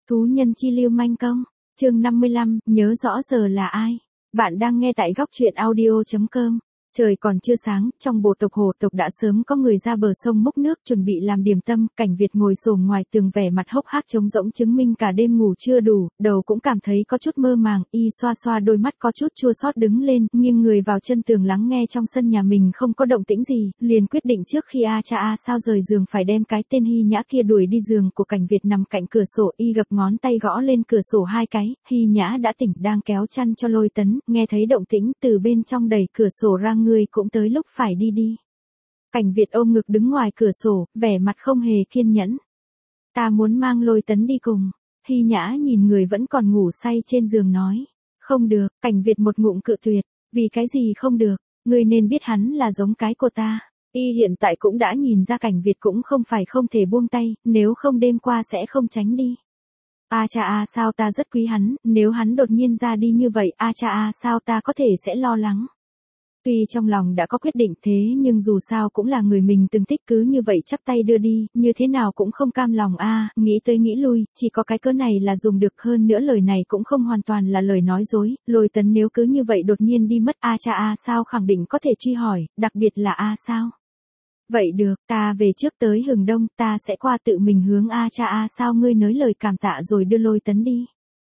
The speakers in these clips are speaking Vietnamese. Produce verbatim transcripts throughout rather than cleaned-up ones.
Thú nhân chi lưu manh công, chương năm mươi lăm, nhớ rõ giờ là ai. Bạn đang nghe tại góc truyện audio chấm com. Trời còn chưa sáng, trong bộ tộc hồ tộc đã sớm có người ra bờ sông múc nước chuẩn bị làm điểm tâm, Cảnh Việt ngồi xổm ngoài tường vẻ mặt hốc hác trống rỗng chứng minh cả đêm ngủ chưa đủ, đầu cũng cảm thấy có chút mơ màng, y xoa xoa đôi mắt có chút chua xót đứng lên, nghiêng người vào chân tường lắng nghe trong sân nhà mình không có động tĩnh gì, liền quyết định trước khi a cha a sao rời giường phải đem cái tên Hy Nhã kia đuổi đi. Giường của Cảnh Việt nằm cạnh cửa sổ, y gập ngón tay gõ lên cửa sổ hai cái, Hy Nhã đã tỉnh đang kéo chăn cho Lôi Tấn, nghe thấy động tĩnh từ bên trong đẩy cửa sổ ra, người cũng tới lúc phải đi đi. Cảnh Việt ôm ngực đứng ngoài cửa sổ, vẻ mặt không hề kiên nhẫn. Ta muốn mang Lôi Tấn đi cùng. Hy Nhã nhìn người vẫn còn ngủ say trên giường nói. Không được, Cảnh Việt một ngụm cự tuyệt. Vì cái gì không được, ngươi nên biết hắn là giống cái của ta. Y hiện tại cũng đã nhìn ra Cảnh Việt cũng không phải không thể buông tay, nếu không đêm qua sẽ không tránh đi. A cha a sao ta rất quý hắn, nếu hắn đột nhiên ra đi như vậy, a cha a sao ta có thể sẽ lo lắng. Tuy trong lòng đã có quyết định thế nhưng dù sao cũng là người mình từng thích, cứ như vậy chắp tay đưa đi, như thế nào cũng không cam lòng a. Nghĩ tới nghĩ lui, chỉ có cái cớ này là dùng được, hơn nữa lời này cũng không hoàn toàn là lời nói dối. Lôi Tấn nếu cứ như vậy đột nhiên đi mất, a cha a sao khẳng định có thể truy hỏi, đặc biệt là a sao. Vậy được, ta về trước tới Hừng Đông, ta sẽ qua tự mình hướng a cha a sao ngươi nói lời cảm tạ rồi đưa Lôi Tấn đi.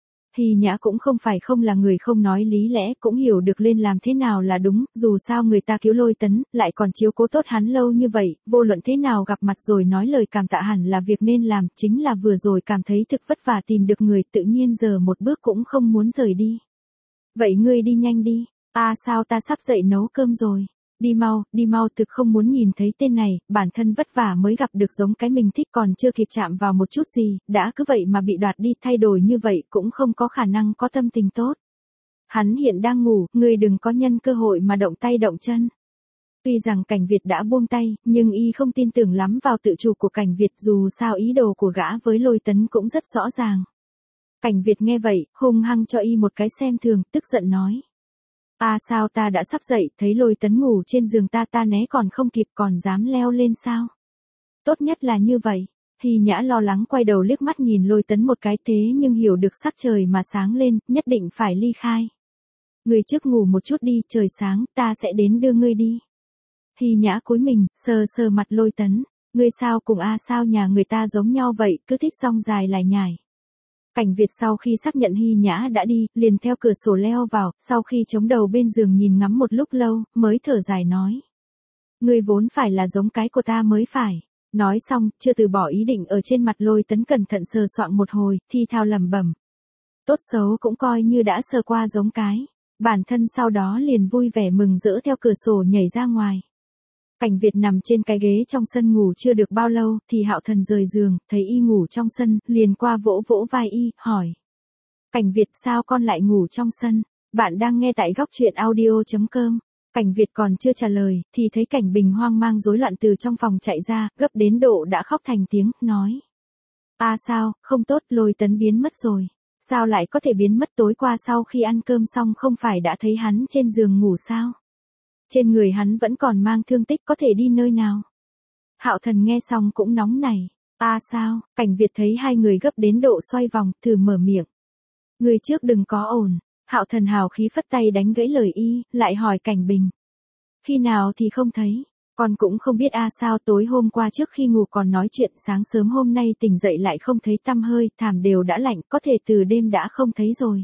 Hy Nhã cũng không phải không là người không nói lý lẽ, cũng hiểu được lên làm thế nào là đúng, dù sao người ta cứu Lôi Tấn, lại còn chiếu cố tốt hắn lâu như vậy, vô luận thế nào gặp mặt rồi nói lời cảm tạ hẳn là việc nên làm, chính là vừa rồi cảm thấy thực vất vả tìm được người, tự nhiên giờ một bước cũng không muốn rời đi. Vậy ngươi đi nhanh đi, a sao ta sắp dậy nấu cơm rồi. Đi mau, đi mau, thực không muốn nhìn thấy tên này, bản thân vất vả mới gặp được giống cái mình thích, còn chưa kịp chạm vào một chút gì, đã cứ vậy mà bị đoạt đi, thay đổi như vậy cũng không có khả năng có tâm tình tốt. Hắn hiện đang ngủ, ngươi đừng có nhân cơ hội mà động tay động chân. Tuy rằng Cảnh Việt đã buông tay, nhưng y không tin tưởng lắm vào tự chủ của Cảnh Việt, dù sao ý đồ của gã với Lôi Tấn cũng rất rõ ràng. Cảnh Việt nghe vậy, hung hăng cho y một cái xem thường, tức giận nói. A à sao ta đã sắp dậy, thấy Lôi Tấn ngủ trên giường ta ta né còn không kịp, còn dám leo lên sao? Tốt nhất là như vậy. Hy Nhã lo lắng quay đầu liếc mắt nhìn Lôi Tấn một cái, thế nhưng hiểu được sắc trời mà sáng lên, nhất định phải ly khai. Ngươi trước ngủ một chút đi, trời sáng, ta sẽ đến đưa ngươi đi. Hy Nhã cúi mình, sờ sờ mặt Lôi Tấn. Ngươi sao cùng A à sao nhà người ta giống nhau vậy, cứ thích rong dài lải nhải. Cảnh Việt sau khi xác nhận Hy Nhã đã đi, liền theo cửa sổ leo vào, sau khi chống đầu bên giường nhìn ngắm một lúc lâu, mới thở dài nói. Ngươi vốn phải là giống cái của ta mới phải. Nói xong, chưa từ bỏ ý định ở trên mặt Lôi Tấn, cẩn thận sờ soạng một hồi, thi thao lẩm bẩm. Tốt xấu cũng coi như đã sờ qua giống cái. Bản thân sau đó liền vui vẻ mừng rỡ theo cửa sổ nhảy ra ngoài. Cảnh Việt nằm trên cái ghế trong sân ngủ chưa được bao lâu, thì Hạo Thần rời giường, thấy y ngủ trong sân, liền qua vỗ vỗ vai y, hỏi. Cảnh Việt sao con lại ngủ trong sân? Bạn đang nghe tại góc truyện audio chấm com. Cảnh Việt còn chưa trả lời, thì thấy Cảnh Bình hoang mang rối loạn từ trong phòng chạy ra, gấp đến độ đã khóc thành tiếng, nói. A à sao, không tốt, Lôi Tấn biến mất rồi. Sao lại có thể biến mất, tối qua sau khi ăn cơm xong không phải đã thấy hắn trên giường ngủ sao? Trên người hắn vẫn còn mang thương tích, có thể đi nơi nào? Hạo Thần nghe xong cũng nóng nảy. A à sao? Cảnh Việt thấy hai người gấp đến độ xoay vòng, thử mở miệng. Người trước đừng có ổn. Hạo Thần hào khí phất tay đánh gãy lời y, lại hỏi Cảnh Bình. Khi nào thì không thấy? Con cũng không biết a à sao, tối hôm qua trước khi ngủ còn nói chuyện, sáng sớm hôm nay tỉnh dậy lại không thấy tăm hơi, thảm đều đã lạnh, có thể từ đêm đã không thấy rồi.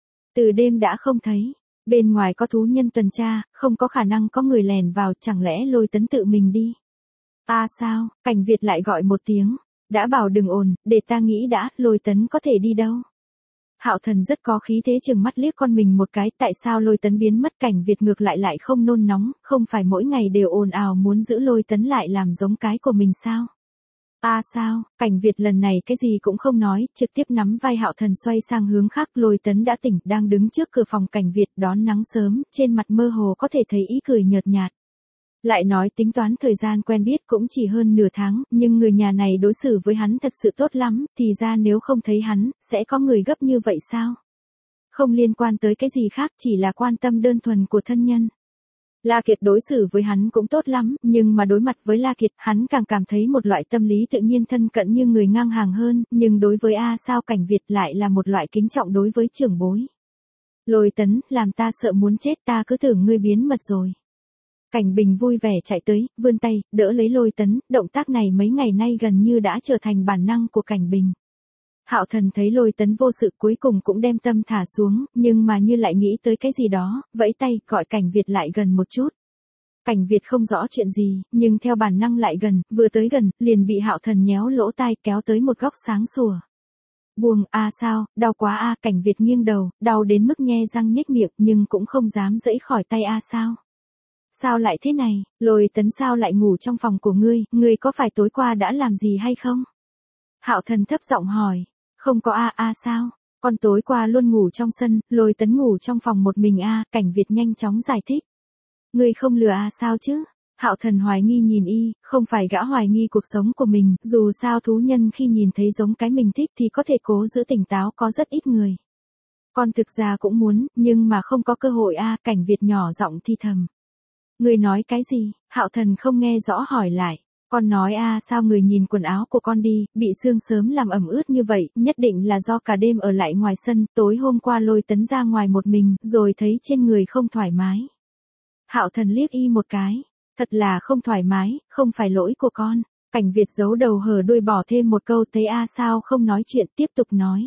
Từ đêm đã không thấy. Bên ngoài có thú nhân tuần tra, không có khả năng có người lèn vào, chẳng lẽ Lôi Tấn tự mình đi? A à sao? Cảnh Việt lại gọi một tiếng. Đã bảo đừng ồn, để ta nghĩ đã, Lôi Tấn có thể đi đâu? Hạo Thần rất có khí thế chừng mắt liếc con mình một cái, tại sao Lôi Tấn biến mất? Cảnh Việt ngược lại lại không nôn nóng, không phải mỗi ngày đều ồn ào muốn giữ Lôi Tấn lại làm giống cái của mình sao? A à sao? Cảnh Việt lần này cái gì cũng không nói, trực tiếp nắm vai Hạo Thần xoay sang hướng khác. Lôi Tấn đã tỉnh, đang đứng trước cửa phòng Cảnh Việt đón nắng sớm, trên mặt mơ hồ có thể thấy ý cười nhợt nhạt. Lại nói tính toán thời gian quen biết cũng chỉ hơn nửa tháng, nhưng người nhà này đối xử với hắn thật sự tốt lắm, thì ra nếu không thấy hắn, sẽ có người gấp như vậy sao? Không liên quan tới cái gì khác, chỉ là quan tâm đơn thuần của thân nhân. La Kiệt đối xử với hắn cũng tốt lắm, nhưng mà đối mặt với La Kiệt, hắn càng cảm thấy một loại tâm lý tự nhiên thân cận như người ngang hàng hơn, nhưng đối với A Sao Cảnh Việt lại là một loại kính trọng đối với trưởng bối. Lôi Tấn, làm ta sợ muốn chết, ta cứ tưởng ngươi biến mật rồi. Cảnh Bình vui vẻ chạy tới, vươn tay, đỡ lấy Lôi Tấn, động tác này mấy ngày nay gần như đã trở thành bản năng của Cảnh Bình. Hạo Thần thấy Lôi Tấn vô sự cuối cùng cũng đem tâm thả xuống, nhưng mà như lại nghĩ tới cái gì đó, vẫy tay, gọi Cảnh Việt lại gần một chút. Cảnh Việt không rõ chuyện gì, nhưng theo bản năng lại gần, vừa tới gần, liền bị Hạo Thần nhéo lỗ tai kéo tới một góc sáng sủa. Buông, a sao, đau quá a, Cảnh Việt nghiêng đầu, đau đến mức nhe răng nhếch miệng, nhưng cũng không dám giãy khỏi tay a sao. Sao lại thế này, Lôi Tấn sao lại ngủ trong phòng của ngươi, ngươi có phải tối qua đã làm gì hay không? Hạo Thần thấp giọng hỏi. Không có a a sao, con tối qua luôn ngủ trong sân, Lôi Tấn ngủ trong phòng một mình a, Cảnh Việt nhanh chóng giải thích. Ngươi không lừa a sao chứ? Hạo Thần hoài nghi nhìn y, không phải gã hoài nghi cuộc sống của mình, dù sao thú nhân khi nhìn thấy giống cái mình thích thì có thể cố giữ tỉnh táo có rất ít người. Con thực ra cũng muốn, nhưng mà không có cơ hội a, Cảnh Việt nhỏ giọng thi thầm. Ngươi nói cái gì? Hạo Thần không nghe rõ hỏi lại. Con nói a à, sao người nhìn quần áo của con đi, bị sương sớm làm ẩm ướt như vậy, nhất định là do cả đêm ở lại ngoài sân, tối hôm qua Lôi Tấn ra ngoài một mình, rồi thấy trên người không thoải mái. Hạo Thần liếc y một cái, thật là không thoải mái, không phải lỗi của con. Cảnh Việt giấu đầu hở đuôi bỏ thêm một câu thấy a à, sao không nói chuyện, tiếp tục nói.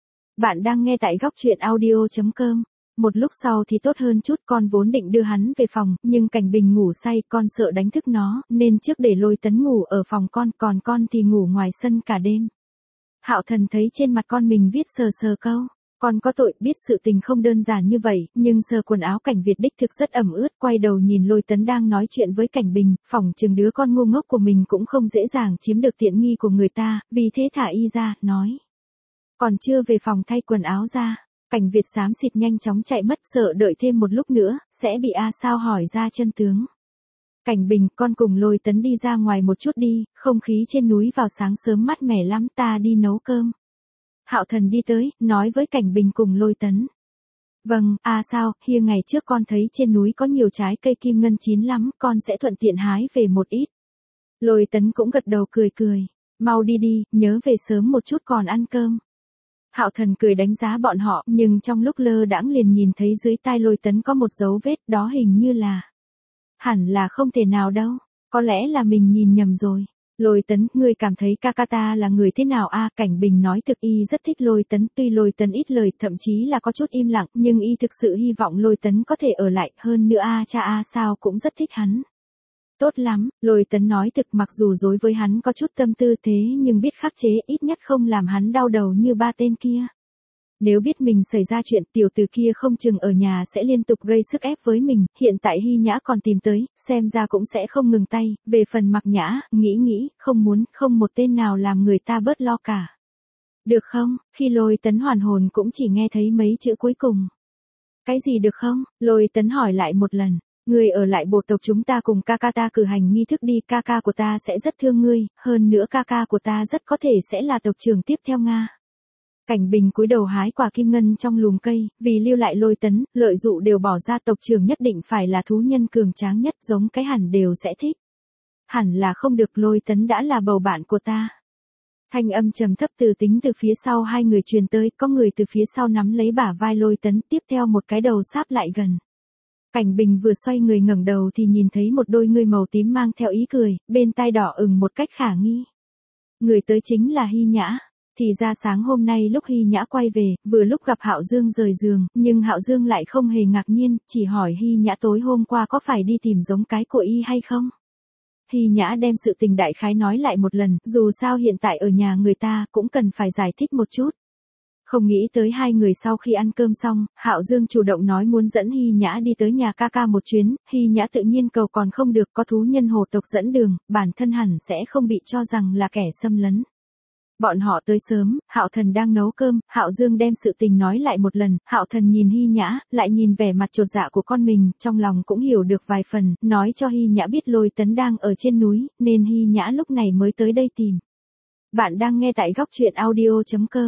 Bạn đang nghe tại góc truyện audio chấm com. Một lúc sau thì tốt hơn chút, con vốn định đưa hắn về phòng, nhưng Cảnh Bình ngủ say, con sợ đánh thức nó, nên trước để Lôi Tấn ngủ ở phòng con, còn con thì ngủ ngoài sân cả đêm. Hạo Thần thấy trên mặt con mình viết sờ sờ câu, con có tội, biết sự tình không đơn giản như vậy, nhưng sờ quần áo Cảnh Việt đích thực rất ẩm ướt, quay đầu nhìn Lôi Tấn đang nói chuyện với Cảnh Bình, phỏng chừng đứa con ngu ngốc của mình cũng không dễ dàng chiếm được tiện nghi của người ta, vì thế thả y ra, nói. Còn chưa về phòng thay quần áo ra. Cảnh Việt xám xịt nhanh chóng chạy mất, sợ đợi thêm một lúc nữa, sẽ bị A Sao hỏi ra chân tướng. Cảnh Bình, con cùng Lôi Tấn đi ra ngoài một chút đi, không khí trên núi vào sáng sớm mát mẻ lắm, ta đi nấu cơm. Hạo Thần đi tới, nói với Cảnh Bình cùng Lôi Tấn. Vâng, A Sao, hia ngày trước con thấy trên núi có nhiều trái cây kim ngân chín lắm, con sẽ thuận tiện hái về một ít. Lôi Tấn cũng gật đầu cười cười, mau đi đi, nhớ về sớm một chút còn ăn cơm. Hạo Thần cười đánh giá bọn họ, nhưng trong lúc lơ đãng liền nhìn thấy dưới tai Lôi Tấn có một dấu vết, đó hình như là... Hẳn là không thể nào đâu, có lẽ là mình nhìn nhầm rồi. Lôi Tấn, ngươi cảm thấy ca ca ta là người thế nào a? Cảnh Bình nói thực y rất thích Lôi Tấn, tuy Lôi Tấn ít lời, thậm chí là có chút im lặng, nhưng y thực sự hy vọng Lôi Tấn có thể ở lại, hơn nữa a cha a sao cũng rất thích hắn. Tốt lắm, Lôi Tấn nói thực, mặc dù dối với hắn có chút tâm tư thế nhưng biết khắc chế, ít nhất không làm hắn đau đầu như ba tên kia. Nếu biết mình xảy ra chuyện, tiểu tử kia không chừng ở nhà sẽ liên tục gây sức ép với mình, hiện tại Hy Nhã còn tìm tới, xem ra cũng sẽ không ngừng tay, về phần Mặc Nhã, nghĩ nghĩ, không muốn, không một tên nào làm người ta bớt lo cả. Được không? Khi Lôi Tấn hoàn hồn cũng chỉ nghe thấy mấy chữ cuối cùng. Cái gì được không? Lôi Tấn hỏi lại một lần. Ngươi ở lại bộ tộc chúng ta cùng ca ca ta cử hành nghi thức đi, ca ca của ta sẽ rất thương ngươi, hơn nữa ca ca của ta rất có thể sẽ là tộc trưởng tiếp theo Nga. Cảnh Bình cúi đầu hái quả kim ngân trong lùm cây, vì lưu lại Lôi Tấn, lợi dụ đều bỏ ra, tộc trưởng nhất định phải là thú nhân cường tráng nhất, giống cái hẳn đều sẽ thích. Hẳn là không được, Lôi Tấn đã là bầu bạn của ta. Thanh âm trầm thấp từ tính từ phía sau hai người truyền tới, có người từ phía sau nắm lấy bả vai Lôi Tấn, tiếp theo một cái đầu sáp lại gần. Cảnh Bình vừa xoay người ngẩng đầu thì nhìn thấy một đôi ngươi màu tím mang theo ý cười, bên tai đỏ ửng một cách khả nghi. Người tới chính là Hy Nhã. Thì ra sáng hôm nay lúc Hy Nhã quay về, vừa lúc gặp Hạo Dương rời giường, nhưng Hạo Dương lại không hề ngạc nhiên, chỉ hỏi Hy Nhã tối hôm qua có phải đi tìm giống cái của y hay không. Hy Nhã đem sự tình đại khái nói lại một lần, dù sao hiện tại ở nhà người ta cũng cần phải giải thích một chút. Không nghĩ tới hai người sau khi ăn cơm xong, Hạo Dương chủ động nói muốn dẫn Hy Nhã đi tới nhà ca ca một chuyến, Hy Nhã tự nhiên cầu còn không được, có thú nhân hồ tộc dẫn đường, bản thân hẳn sẽ không bị cho rằng là kẻ xâm lấn. Bọn họ tới sớm, Hạo Thần đang nấu cơm, Hạo Dương đem sự tình nói lại một lần, Hạo Thần nhìn Hy Nhã, lại nhìn vẻ mặt chột dạ của con mình, trong lòng cũng hiểu được vài phần, nói cho Hy Nhã biết Lôi Tấn đang ở trên núi, nên Hy Nhã lúc này mới tới đây tìm. Bạn đang nghe tại góc truyện audio chấm com.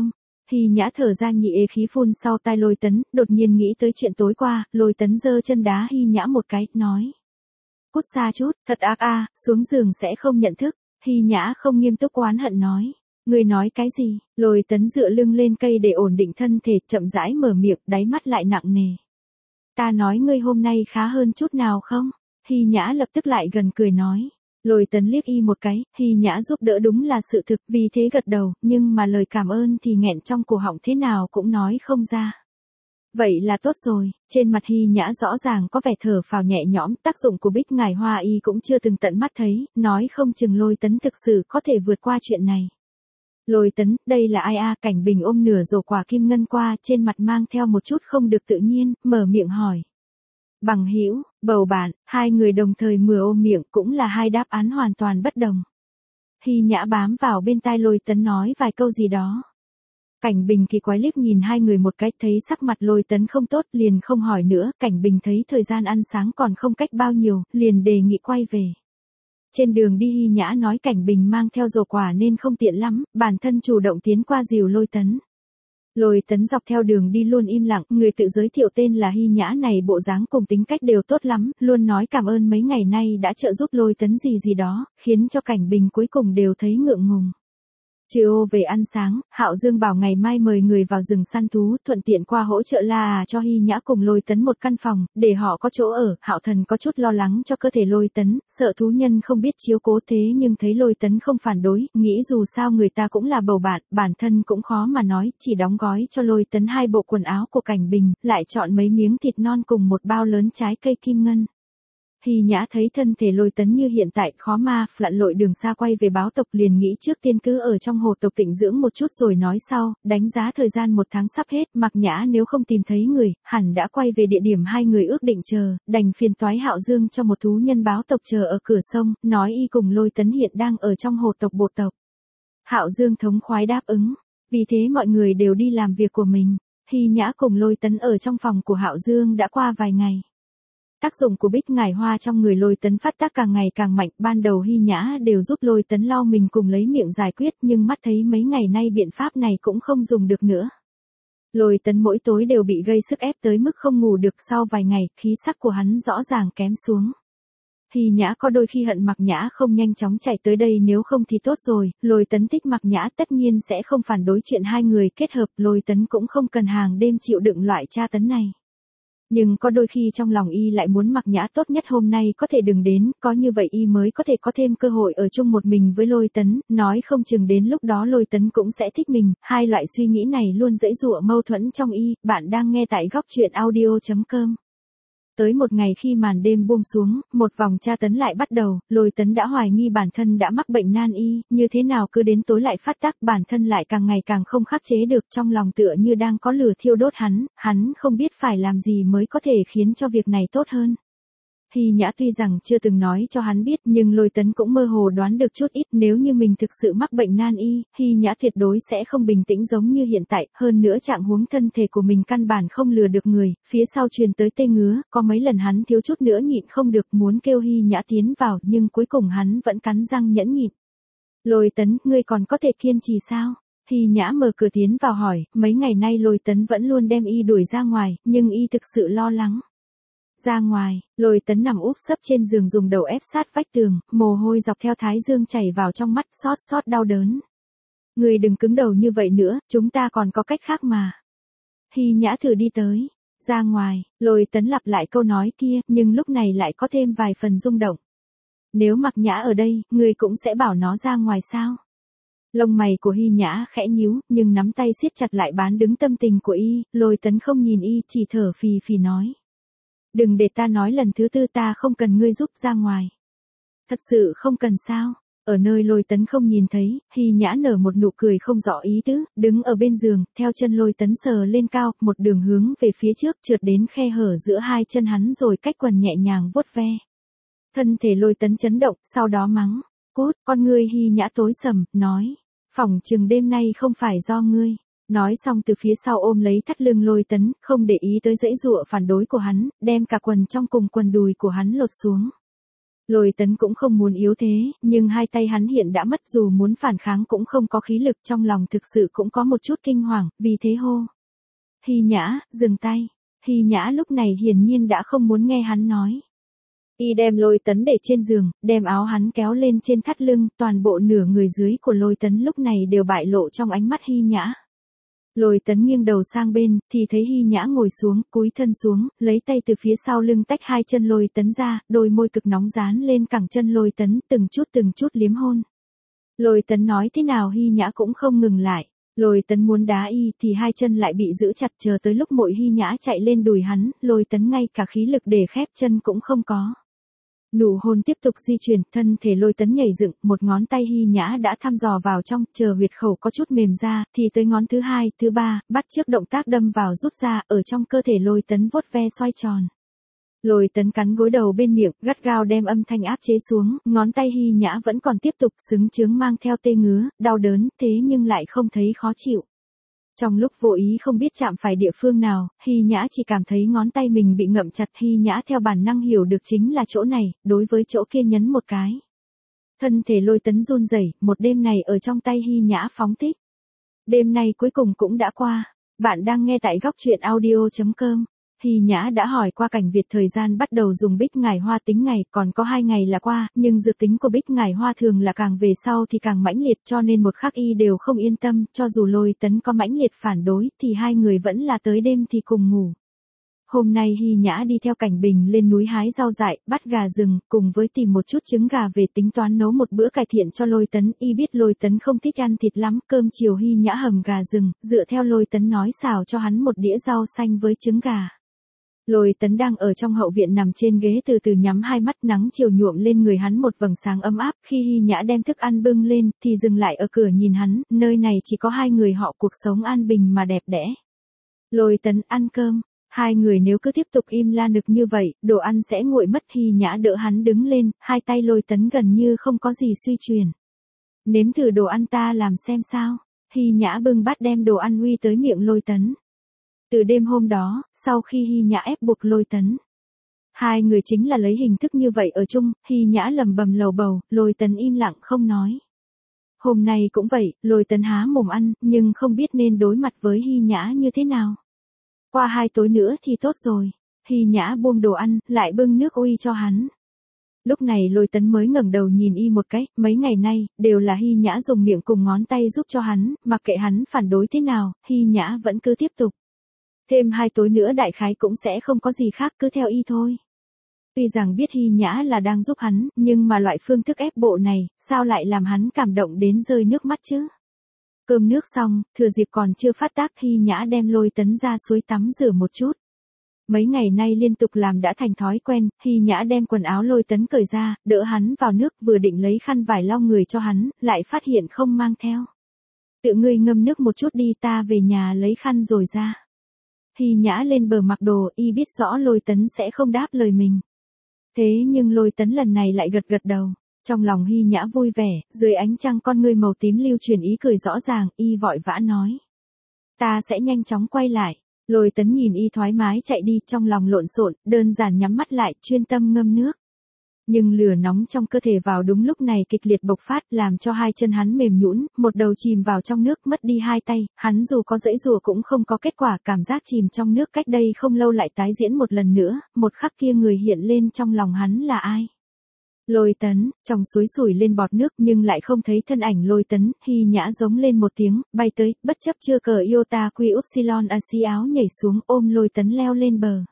Hy Nhã thở ra nhị ế khí phun sau tai Lôi Tấn, đột nhiên nghĩ tới chuyện tối qua, Lôi Tấn giơ chân đá Hy Nhã một cái, nói. Cút xa chút, thật ác a, xuống giường sẽ không nhận thức. Hy Nhã không nghiêm túc oán hận nói. Ngươi nói cái gì? Lôi Tấn dựa lưng lên cây để ổn định thân thể, chậm rãi mở miệng, đáy mắt lại nặng nề. Ta nói ngươi hôm nay khá hơn chút nào không? Hy Nhã lập tức lại gần cười nói. Lôi Tấn liếc y một cái, Hy Nhã giúp đỡ đúng là sự thực, vì thế gật đầu, nhưng mà lời cảm ơn thì nghẹn trong cổ họng thế nào cũng nói không ra. Vậy là tốt rồi, trên mặt Hy Nhã rõ ràng có vẻ thở phào nhẹ nhõm, tác dụng của Bích Ngải Hoa y cũng chưa từng tận mắt thấy, nói không chừng Lôi Tấn thực sự có thể vượt qua chuyện này. Lôi Tấn, đây là ai a? Cảnh Bình ôm nửa rổ quả kim ngân qua, trên mặt mang theo một chút không được tự nhiên, mở miệng hỏi. Bằng hữu, bầu bạn, hai người đồng thời mửa ôm miệng, cũng là hai đáp án hoàn toàn bất đồng. Hy Nhã bám vào bên tai Lôi Tấn nói vài câu gì đó. Cảnh Bình kỳ quái liếc nhìn hai người một cái, thấy sắc mặt Lôi Tấn không tốt, liền không hỏi nữa. Cảnh Bình thấy thời gian ăn sáng còn không cách bao nhiêu, liền đề nghị quay về. Trên đường đi Hy Nhã nói Cảnh Bình mang theo rổ quả nên không tiện lắm, bản thân chủ động tiến qua dìu Lôi Tấn. Lôi Tấn dọc theo đường đi luôn im lặng, người tự giới thiệu tên là Hy Nhã này bộ dáng cùng tính cách đều tốt lắm, luôn nói cảm ơn mấy ngày nay đã trợ giúp Lôi Tấn gì gì đó, khiến cho Cảnh Bình cuối cùng đều thấy ngượng ngùng. Chiều về ăn sáng, Hạo Dương bảo ngày mai mời người vào rừng săn thú, thuận tiện qua hỗ trợ La à cho Hy Nhã cùng Lôi Tấn một căn phòng, để họ có chỗ ở. Hạo Thần có chút lo lắng cho cơ thể Lôi Tấn, sợ thú nhân không biết chiếu cố, thế nhưng thấy Lôi Tấn không phản đối, nghĩ dù sao người ta cũng là bầu bạn, bản thân cũng khó mà nói, chỉ đóng gói cho Lôi Tấn hai bộ quần áo của Cảnh Bình, lại chọn mấy miếng thịt non cùng một bao lớn trái cây kim ngân. Hy Nhã thấy thân thể Lôi Tấn như hiện tại khó ma, lặn lội đường xa quay về báo tộc, liền nghĩ trước tiên cứ ở trong hồ tộc tịnh dưỡng một chút rồi nói sau, đánh giá thời gian một tháng sắp hết, Mặc Nhã nếu không tìm thấy người, hẳn đã quay về địa điểm hai người ước định chờ, đành phiền toái Hạo Dương cho một thú nhân báo tộc chờ ở cửa sông, nói y cùng Lôi Tấn hiện đang ở trong hồ tộc bộ tộc. Hạo Dương thống khoái đáp ứng, vì thế mọi người đều đi làm việc của mình. Hy Nhã cùng Lôi Tấn ở trong phòng của Hạo Dương đã qua vài ngày. Tác dụng của Bích Ngải Hoa trong người Lôi Tấn phát tác càng ngày càng mạnh, ban đầu Hy Nhã đều giúp Lôi Tấn lau mình cùng lấy miệng giải quyết, nhưng mắt thấy mấy ngày nay biện pháp này cũng không dùng được nữa. Lôi Tấn mỗi tối đều bị gây sức ép tới mức không ngủ được, sau vài ngày, khí sắc của hắn rõ ràng kém xuống. Hy Nhã có đôi khi hận Mặc Nhã không nhanh chóng chạy tới đây, nếu không thì tốt rồi, Lôi Tấn thích Mặc Nhã tất nhiên sẽ không phản đối chuyện hai người kết hợp, Lôi Tấn cũng không cần hàng đêm chịu đựng loại tra tấn này. Nhưng có đôi khi trong lòng y lại muốn Mặc Nhã tốt nhất hôm nay có thể đừng đến, có như vậy y mới có thể có thêm cơ hội ở chung một mình với Lôi Tấn, nói không chừng đến lúc đó Lôi Tấn cũng sẽ thích mình, hai loại suy nghĩ này luôn dễ dụa mâu thuẫn trong y. Bạn đang nghe tại góc truyện audio chấm com. Tới một ngày khi màn đêm buông xuống, một vòng tra tấn lại bắt đầu, Lôi Tấn đã hoài nghi bản thân đã mắc bệnh nan y, như thế nào cứ đến tối lại phát tác, bản thân lại càng ngày càng không khắc chế được, trong lòng tựa như đang có lửa thiêu đốt hắn, hắn không biết phải làm gì mới có thể khiến cho việc này tốt hơn. Hy Nhã tuy rằng chưa từng nói cho hắn biết, nhưng Lôi Tấn cũng mơ hồ đoán được chút ít, nếu như mình thực sự mắc bệnh nan y, Hy Nhã tuyệt đối sẽ không bình tĩnh giống như hiện tại, hơn nữa trạng huống thân thể của mình căn bản không lừa được người, phía sau truyền tới tê ngứa, có mấy lần hắn thiếu chút nữa nhịn không được muốn kêu Hy Nhã tiến vào, nhưng cuối cùng hắn vẫn cắn răng nhẫn nhịn. Lôi Tấn, ngươi còn có thể kiên trì sao? Hy Nhã mở cửa tiến vào hỏi, mấy ngày nay Lôi Tấn vẫn luôn đem y đuổi ra ngoài, nhưng y thực sự lo lắng. Ra ngoài, Lôi Tấn nằm úp sấp trên giường dùng đầu ép sát vách tường, mồ hôi dọc theo thái dương chảy vào trong mắt, xót xót đau đớn. Người đừng cứng đầu như vậy nữa, chúng ta còn có cách khác mà. Hy Nhã thử đi tới. Ra ngoài, Lôi Tấn lặp lại câu nói kia, nhưng lúc này lại có thêm vài phần rung động. Nếu Mặc Nhã ở đây, người cũng sẽ bảo nó ra ngoài sao? Lông mày của Hy Nhã khẽ nhíu, nhưng nắm tay siết chặt lại bán đứng tâm tình của y. Lôi Tấn không nhìn y, chỉ thở phì phì nói. Đừng để ta nói lần thứ tư, ta không cần ngươi giúp, ra ngoài. Thật sự không cần sao? Ở nơi Lôi Tấn không nhìn thấy, Hy Nhã nở một nụ cười không rõ ý tứ, đứng ở bên giường, theo chân Lôi Tấn sờ lên cao, một đường hướng về phía trước, trượt đến khe hở giữa hai chân hắn rồi cách quần nhẹ nhàng vuốt ve. Thân thể Lôi Tấn chấn động, sau đó mắng. Cút, con ngươi Hy Nhã tối sầm, nói. Phỏng chừng đêm nay không phải do ngươi. Nói xong từ phía sau ôm lấy thắt lưng Lôi Tấn, không để ý tới dãy dụa phản đối của hắn, đem cả quần trong cùng quần đùi của hắn lột xuống. Lôi Tấn cũng không muốn yếu thế, nhưng hai tay hắn hiện đã mất, dù muốn phản kháng cũng không có khí lực, trong lòng thực sự cũng có một chút kinh hoàng, vì thế hô. Hy Nhã, dừng tay. Hy Nhã lúc này hiển nhiên đã không muốn nghe hắn nói. Y đem Lôi Tấn để trên giường, đem áo hắn kéo lên trên thắt lưng, toàn bộ nửa người dưới của Lôi Tấn lúc này đều bại lộ trong ánh mắt Hy Nhã. Lôi Tấn nghiêng đầu sang bên, thì thấy Hy Nhã ngồi xuống, cúi thân xuống, lấy tay từ phía sau lưng tách hai chân Lôi Tấn ra, đôi môi cực nóng dán lên cẳng chân Lôi Tấn, từng chút từng chút liếm hôn. Lôi Tấn nói thế nào Hy Nhã cũng không ngừng lại. Lôi Tấn muốn đá y thì hai chân lại bị giữ chặt, chờ tới lúc Mội Hy Nhã chạy lên đùi hắn, Lôi Tấn ngay cả khí lực để khép chân cũng không có. Nụ hôn tiếp tục di chuyển, thân thể Lôi Tấn nhảy dựng, một ngón tay Hy Nhã đã thăm dò vào trong, chờ huyệt khẩu có chút mềm ra, thì tới ngón thứ hai, thứ ba, bắt trước động tác đâm vào rút ra, ở trong cơ thể Lôi Tấn vuốt ve xoay tròn. Lôi Tấn cắn gối đầu bên miệng, gắt gao đem âm thanh áp chế xuống, ngón tay Hy Nhã vẫn còn tiếp tục xứng chướng mang theo tê ngứa, đau đớn, thế nhưng lại không thấy khó chịu. Trong lúc vô ý không biết chạm phải địa phương nào, Hy Nhã chỉ cảm thấy ngón tay mình bị ngậm chặt. Hy Nhã theo bản năng hiểu được chính là chỗ này, đối với chỗ kia nhấn một cái. Thân thể Lôi Tấn run rẩy, một đêm này ở trong tay Hy Nhã phóng thích. Đêm nay cuối cùng cũng đã qua. Bạn đang nghe tại góc truyện audio chấm com. Hy Nhã đã hỏi qua Cảnh Việt thời gian bắt đầu dùng bích ngải hoa tính ngày, còn có hai ngày là qua, nhưng dược tính của bích ngải hoa thường là càng về sau thì càng mãnh liệt, cho nên một khắc y đều không yên tâm, cho dù Lôi Tấn có mãnh liệt phản đối thì hai người vẫn là tới đêm thì cùng ngủ. Hôm nay Hy Nhã đi theo Cảnh Bình lên núi hái rau dại, bắt gà rừng, cùng với tìm một chút trứng gà về tính toán nấu một bữa cải thiện cho Lôi Tấn. Y biết Lôi Tấn không thích ăn thịt lắm, cơm chiều Hy Nhã hầm gà rừng, dựa theo Lôi Tấn nói xào cho hắn một đĩa rau xanh với trứng gà. Lôi Tấn đang ở trong hậu viện nằm trên ghế từ từ nhắm hai mắt, nắng chiều nhuộm lên người hắn một vầng sáng ấm áp, khi Hy Nhã đem thức ăn bưng lên, thì dừng lại ở cửa nhìn hắn, nơi này chỉ có hai người họ, cuộc sống an bình mà đẹp đẽ. Lôi Tấn, ăn cơm. Hai người nếu cứ tiếp tục im la nực như vậy, đồ ăn sẽ nguội mất. Hy Nhã đỡ hắn đứng lên, hai tay Lôi Tấn gần như không có gì suy chuyển. Nếm thử đồ ăn ta làm xem sao. Hy Nhã bưng bát đem đồ ăn uy tới miệng Lôi Tấn. Từ đêm hôm đó, sau khi Hy Nhã ép buộc Lôi Tấn, hai người chính là lấy hình thức như vậy ở chung. Hy Nhã lầm bầm lầu bầu, Lôi Tấn im lặng không nói. Hôm nay cũng vậy, Lôi Tấn há mồm ăn, nhưng không biết nên đối mặt với Hy Nhã như thế nào. Qua hai tối nữa thì tốt rồi. Hy Nhã buông đồ ăn, lại bưng nước uy cho hắn. Lúc này Lôi Tấn mới ngẩng đầu nhìn y một cái, mấy ngày nay, đều là Hy Nhã dùng miệng cùng ngón tay giúp cho hắn, mặc kệ hắn phản đối thế nào, Hy Nhã vẫn cứ tiếp tục. Thêm hai tối nữa đại khái cũng sẽ không có gì khác, cứ theo y thôi. Tuy rằng biết Hy Nhã là đang giúp hắn, nhưng mà loại phương thức ép bộ này, sao lại làm hắn cảm động đến rơi nước mắt chứ? Cơm nước xong, thừa dịp còn chưa phát tác, Hy Nhã đem Lôi Tấn ra suối tắm rửa một chút. Mấy ngày nay liên tục làm đã thành thói quen, Hy Nhã đem quần áo Lôi Tấn cởi ra, đỡ hắn vào nước, vừa định lấy khăn vải lau người cho hắn, lại phát hiện không mang theo. Tự ngươi ngâm nước một chút đi, ta về nhà lấy khăn rồi ra. Hy Nhã lên bờ mặc đồ, y biết rõ Lôi Tấn sẽ không đáp lời mình. Thế nhưng Lôi Tấn lần này lại gật gật đầu. Trong lòng Hy Nhã vui vẻ, dưới ánh trăng con ngươi màu tím lưu truyền ý cười rõ ràng, y vội vã nói. Ta sẽ nhanh chóng quay lại. Lôi Tấn nhìn y thoải mái chạy đi, trong lòng lộn xộn, đơn giản nhắm mắt lại, chuyên tâm ngâm nước. Nhưng lửa nóng trong cơ thể vào đúng lúc này kịch liệt bộc phát, làm cho hai chân hắn mềm nhũn, một đầu chìm vào trong nước, mất đi hai tay, hắn dù có giãy giụa cũng không có kết quả, cảm giác chìm trong nước cách đây không lâu lại tái diễn một lần nữa, một khắc kia người hiện lên trong lòng hắn là ai? Lôi Tấn. Trong suối sủi lên bọt nước nhưng lại không thấy thân ảnh Lôi Tấn. Hy Nhã giống lên một tiếng, bay tới, bất chấp chưa cờ iota quy upsilon a xi áo nhảy xuống, ôm Lôi Tấn leo lên bờ.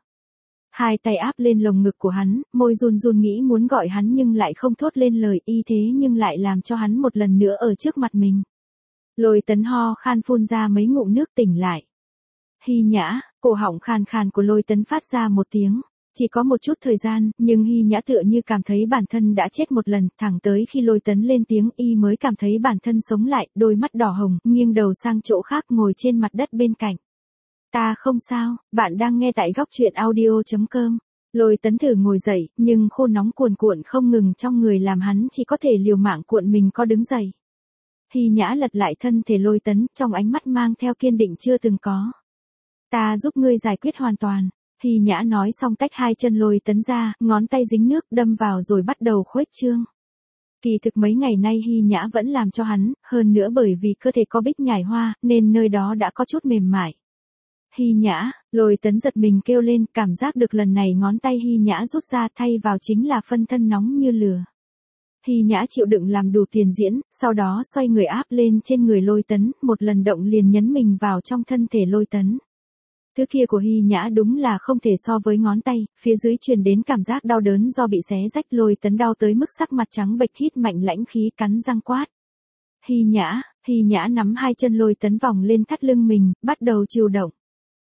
Hai tay áp lên lồng ngực của hắn, môi run run nghĩ muốn gọi hắn nhưng lại không thốt lên lời, y thế nhưng lại làm cho hắn một lần nữa ở trước mặt mình. Lôi Tấn ho khan phun ra mấy ngụm nước tỉnh lại. Hy Nhã. Cổ họng khàn khàn của Lôi Tấn phát ra một tiếng. Chỉ có một chút thời gian, nhưng Hy Nhã tựa như cảm thấy bản thân đã chết một lần, thẳng tới khi Lôi Tấn lên tiếng y mới cảm thấy bản thân sống lại, đôi mắt đỏ hồng, nghiêng đầu sang chỗ khác ngồi trên mặt đất bên cạnh. Ta không sao, bạn đang nghe tại góc truyện audio chấm com. Lôi Tấn thử ngồi dậy, nhưng khô nóng cuồn cuộn không ngừng trong người làm hắn chỉ có thể liều mạng cuộn mình co đứng dậy. Hy Nhã lật lại thân thể Lôi Tấn, trong ánh mắt mang theo kiên định chưa từng có. Ta giúp ngươi giải quyết hoàn toàn. Hy Nhã nói xong tách hai chân Lôi Tấn ra, ngón tay dính nước đâm vào rồi bắt đầu khuếch trương. Kỳ thực mấy ngày nay Hy Nhã vẫn làm cho hắn, hơn nữa bởi vì cơ thể có bích nhài hoa, nên nơi đó đã có chút mềm mại. Hy Nhã, Lôi Tấn giật mình kêu lên, cảm giác được lần này ngón tay Hy Nhã rút ra thay vào chính là phân thân nóng như lửa. Hy Nhã chịu đựng làm đủ tiền diễn, sau đó xoay người áp lên trên người Lôi Tấn, một lần động liền nhấn mình vào trong thân thể Lôi Tấn. Thứ kia của Hy Nhã đúng là không thể so với ngón tay, phía dưới truyền đến cảm giác đau đớn do bị xé rách. Lôi Tấn đau tới mức sắc mặt trắng bệch, hít mạnh lãnh khí, cắn răng quát. Hy Nhã, Hy Nhã nắm hai chân Lôi Tấn vòng lên thắt lưng mình, bắt đầu chiều động.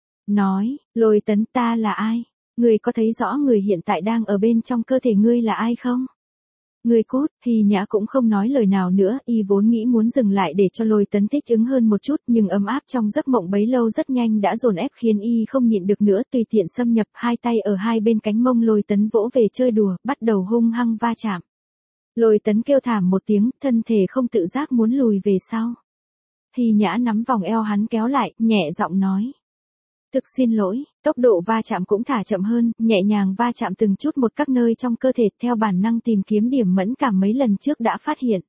Nói, Lôi Tấn, ta là ai? Ngươi có thấy rõ người hiện tại đang ở bên trong cơ thể ngươi là ai không? Ngươi cút. Hy Nhã cũng không nói lời nào nữa, y vốn nghĩ muốn dừng lại để cho Lôi Tấn thích ứng hơn một chút, nhưng ấm áp trong giấc mộng bấy lâu rất nhanh đã dồn ép khiến y không nhịn được nữa, tùy tiện xâm nhập, hai tay ở hai bên cánh mông Lôi Tấn vỗ về chơi đùa, bắt đầu hung hăng va chạm. Lôi Tấn kêu thảm một tiếng, thân thể không tự giác muốn lùi về sau. Hy Nhã nắm vòng eo hắn kéo lại, nhẹ giọng nói. Thực xin lỗi. Tốc độ va chạm cũng thả chậm hơn, nhẹ nhàng va chạm từng chút một các nơi trong cơ thể, theo bản năng tìm kiếm điểm mẫn cảm mấy lần trước đã phát hiện.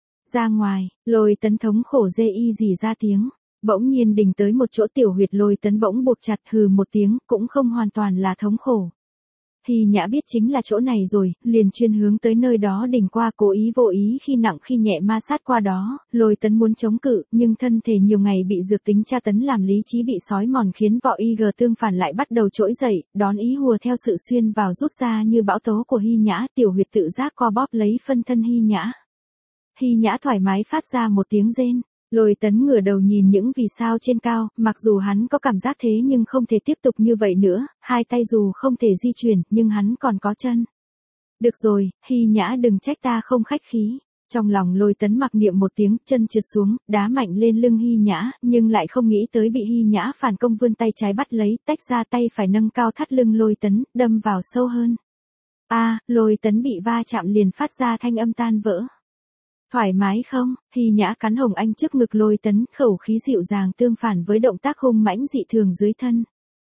Ra ngoài, Lôi Tấn thống khổ dê y rỉ ra tiếng. Bỗng nhiên đỉnh tới một chỗ tiểu huyệt, Lôi Tấn bỗng buộc chặt, hừ một tiếng, cũng không hoàn toàn là thống khổ. Hy Nhã biết chính là chỗ này rồi, liền chuyên hướng tới nơi đó đỉnh qua, cố ý vô ý khi nặng khi nhẹ ma sát qua đó. Lôi Tấn muốn chống cự, nhưng thân thể nhiều ngày bị dược tính tra tấn làm lý trí bị sói mòn, khiến vỏ y gờ tương phản lại bắt đầu trỗi dậy, đón ý hùa theo sự xuyên vào rút ra như bão tố của Hy Nhã. Tiểu huyệt tự giác co bóp lấy phân thân Hy Nhã. Hy Nhã thoải mái phát ra một tiếng rên. Lôi Tấn ngửa đầu nhìn những vì sao trên cao, mặc dù hắn có cảm giác thế nhưng không thể tiếp tục như vậy nữa, hai tay dù không thể di chuyển, nhưng hắn còn có chân. Được rồi, Hy Nhã đừng trách ta không khách khí. Trong lòng Lôi Tấn mặc niệm một tiếng, chân trượt xuống, đá mạnh lên lưng Hy Nhã, nhưng lại không nghĩ tới bị Hy Nhã phản công, vươn tay trái bắt lấy, tách ra, tay phải nâng cao thắt lưng Lôi Tấn, đâm vào sâu hơn. A, à, Lôi Tấn bị va chạm liền phát ra thanh âm tan vỡ. Thoải mái không? Hy Nhã cắn hồng anh trước ngực Lôi Tấn, khẩu khí dịu dàng tương phản với động tác hung mãnh dị thường dưới thân.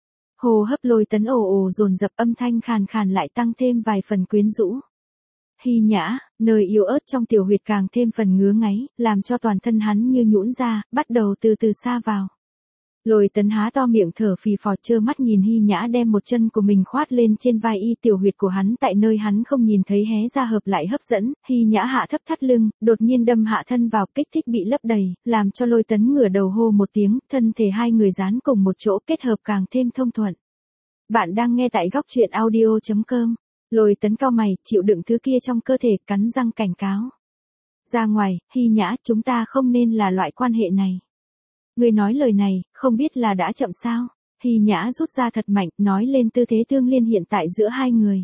Hô hấp Lôi Tấn ồ ồ dồn dập, âm thanh khàn khàn lại tăng thêm vài phần quyến rũ. Hy Nhã, nơi yếu ớt trong tiểu huyệt càng thêm phần ngứa ngáy, làm cho toàn thân hắn như nhũn ra, bắt đầu từ từ xa vào. Lôi Tấn há to miệng thở phì phò, trơ mắt nhìn Hy Nhã đem một chân của mình khoát lên trên vai y. Tiểu huyệt của hắn tại nơi hắn không nhìn thấy hé ra hợp lại hấp dẫn. Hy Nhã hạ thấp thắt lưng, đột nhiên đâm hạ thân vào, kích thích bị lấp đầy, làm cho Lôi Tấn ngửa đầu hô một tiếng, thân thể hai người dán cùng một chỗ, kết hợp càng thêm thông thuận. Bạn đang nghe tại góc truyện audio chấm com. Lôi Tấn cau mày, chịu đựng thứ kia trong cơ thể, cắn răng cảnh cáo. Ra ngoài, Hy Nhã, chúng ta không nên là loại quan hệ này. Người nói lời này, không biết là đã chậm sao? Hy Nhã rút ra thật mạnh, nói lên tư thế tương liên hiện tại giữa hai người.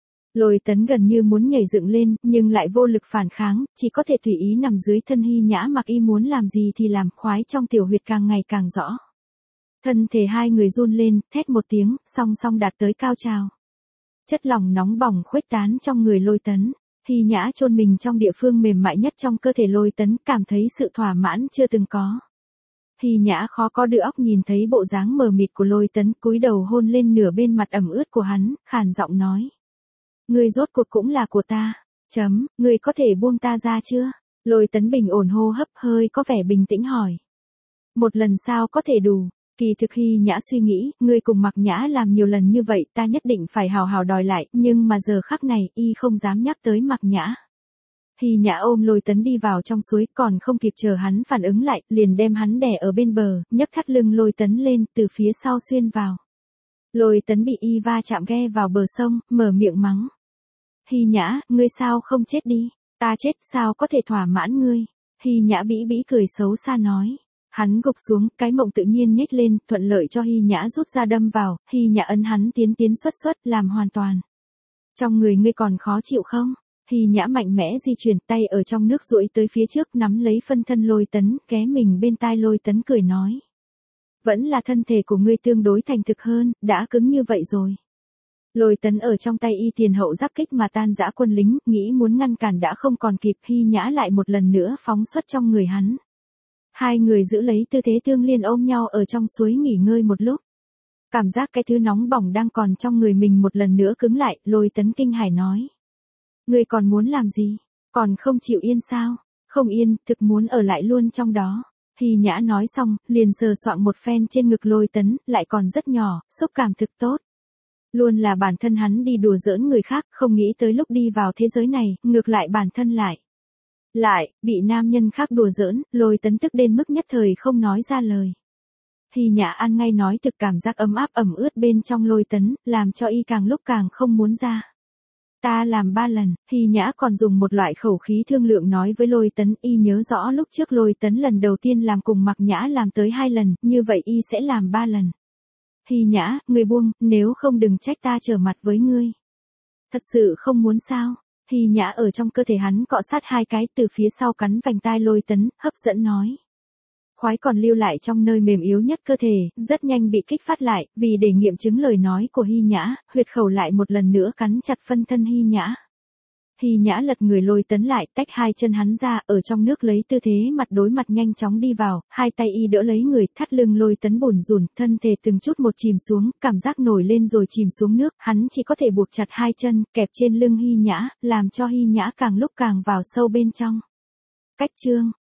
Lôi Tấn gần như muốn nhảy dựng lên, nhưng lại vô lực phản kháng, chỉ có thể tùy ý nằm dưới thân Hy Nhã, mặc y muốn làm gì thì làm, khoái trong tiểu huyệt càng ngày càng rõ. Thân thể hai người run lên, thét một tiếng, song song đạt tới cao trào. Chất lỏng nóng bỏng khuếch tán trong người Lôi Tấn. Hy Nhã chôn mình trong địa phương mềm mại nhất trong cơ thể Lôi Tấn, cảm thấy sự thỏa mãn chưa từng có. Hy Nhã khó có đưa óc nhìn thấy bộ dáng mờ mịt của Lôi Tấn, cúi đầu hôn lên nửa bên mặt ẩm ướt của hắn, khàn giọng nói. Ngươi rốt cuộc cũng là của ta. Chấm, ngươi có thể buông ta ra chưa? Lôi Tấn bình ổn hô hấp, hơi có vẻ bình tĩnh hỏi. Một lần sao có thể đủ? Kỳ thực Hy Nhã suy nghĩ, ngươi cùng Mặc Nhã làm nhiều lần như vậy, ta nhất định phải hào hào đòi lại, nhưng mà giờ khắc này, y không dám nhắc tới Mặc Nhã. Hy Nhã ôm Lôi Tấn đi vào trong suối, còn không kịp chờ hắn phản ứng lại, liền đem hắn đè ở bên bờ, nhấc thắt lưng Lôi Tấn lên, từ phía sau xuyên vào. Lôi Tấn bị y va chạm ghe vào bờ sông, mở miệng mắng. Hy Nhã, ngươi sao không chết đi? Ta chết sao có thể thỏa mãn ngươi? Hy Nhã bĩ bĩ cười xấu xa nói. Hắn gục xuống, cái mộng tự nhiên nhếch lên, thuận lợi cho Hy Nhã rút ra đâm vào. Hy Nhã ấn hắn tiến tiến xuất xuất, làm hoàn toàn. Trong người ngươi còn khó chịu không? Hy Nhã mạnh mẽ di chuyển, tay ở trong nước duỗi tới phía trước, nắm lấy phân thân Lôi Tấn, ghé mình bên tai Lôi Tấn cười nói. Vẫn là thân thể của ngươi tương đối thành thực hơn, đã cứng như vậy rồi. Lôi Tấn ở trong tay y tiền hậu giáp kích mà tan rã quân lính, nghĩ muốn ngăn cản đã không còn kịp. Hy Nhã lại một lần nữa phóng xuất trong người hắn. Hai người giữ lấy tư thế tương liên ôm nhau ở trong suối nghỉ ngơi một lúc. Cảm giác cái thứ nóng bỏng đang còn trong người mình một lần nữa cứng lại, Lôi Tấn kinh hãi nói. Ngươi còn muốn làm gì? Còn không chịu yên sao? Không yên, thực muốn ở lại luôn trong đó. Hy Nhã nói xong, liền sờ soạng một phen trên ngực Lôi Tấn, lại còn rất nhỏ, xúc cảm thực tốt. Luôn là bản thân hắn đi đùa giỡn người khác, không nghĩ tới lúc đi vào thế giới này, ngược lại bản thân lại. Lại, bị nam nhân khác đùa giỡn, Lôi Tấn tức đến mức nhất thời không nói ra lời. Hy Nhã ăn ngay nói thực cảm giác ấm áp ẩm ướt bên trong Lôi Tấn, làm cho y càng lúc càng không muốn ra. Ta làm ba lần, Hy Nhã còn dùng một loại khẩu khí thương lượng nói với Lôi Tấn, y nhớ rõ lúc trước Lôi Tấn lần đầu tiên làm cùng Mạc Nhã làm tới hai lần, như vậy y sẽ làm ba lần. Hy Nhã, ngươi buông, nếu không đừng trách ta trở mặt với ngươi. Thật sự không muốn sao? Hy Nhã ở trong cơ thể hắn cọ sát hai cái từ phía sau cắn vành tai Lôi Tấn, hấp dẫn nói. Khoái còn lưu lại trong nơi mềm yếu nhất cơ thể, rất nhanh bị kích phát lại, vì để nghiệm chứng lời nói của Hy Nhã, huyệt khẩu lại một lần nữa cắn chặt phân thân Hy Nhã. Hy Nhã lật người Lôi Tấn lại, tách hai chân hắn ra, ở trong nước lấy tư thế mặt đối mặt nhanh chóng đi vào, hai tay y đỡ lấy người, thắt lưng Lôi Tấn bủn rủn, thân thể từng chút một chìm xuống, cảm giác nổi lên rồi chìm xuống nước, hắn chỉ có thể buộc chặt hai chân, kẹp trên lưng Hy Nhã, làm cho Hy Nhã càng lúc càng vào sâu bên trong. Cách chương